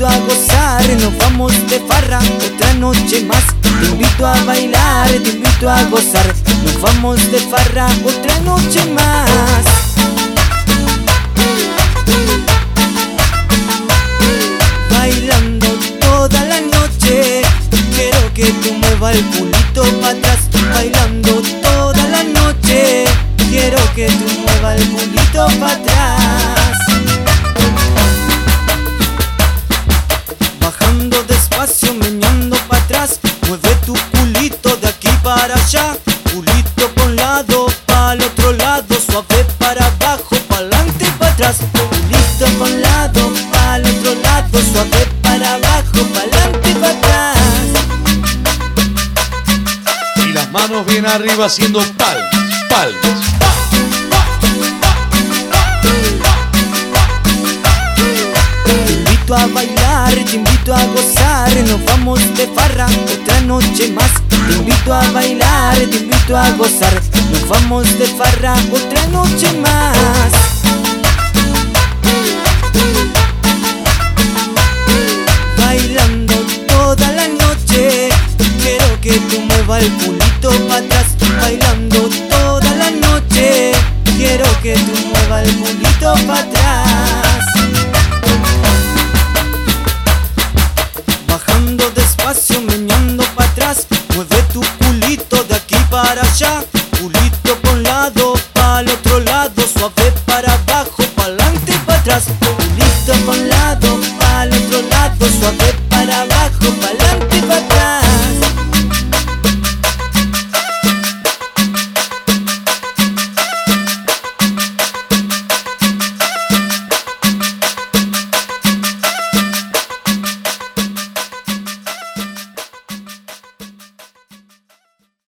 invito a gozar, nos vamos de farra otra noche más. Te invito a bailar, te invito a gozar, nos vamos de farra otra noche más. Bailando toda la noche, quiero que tú muevas el culito para atrás. Bailando toda la noche, quiero que tú muevas el culito para atrás. Bajando despacio, meneando para atrás. Mueve tu culito de aquí para allá. Culito pa' un lado, para el otro lado. Suave para abajo, para adelante y para atrás. Culito pa' un lado, para el otro lado. Suave para abajo, para adelante y para atrás. Y las manos bien arriba haciendo palmas, palmas. Te invito a bailar, te invito a gozar, nos vamos de farra otra noche más. Te invito a bailar, te invito a gozar, nos vamos de farra otra noche más. Bailando toda la noche, quiero que tú muevas el culito para atrás. Bailando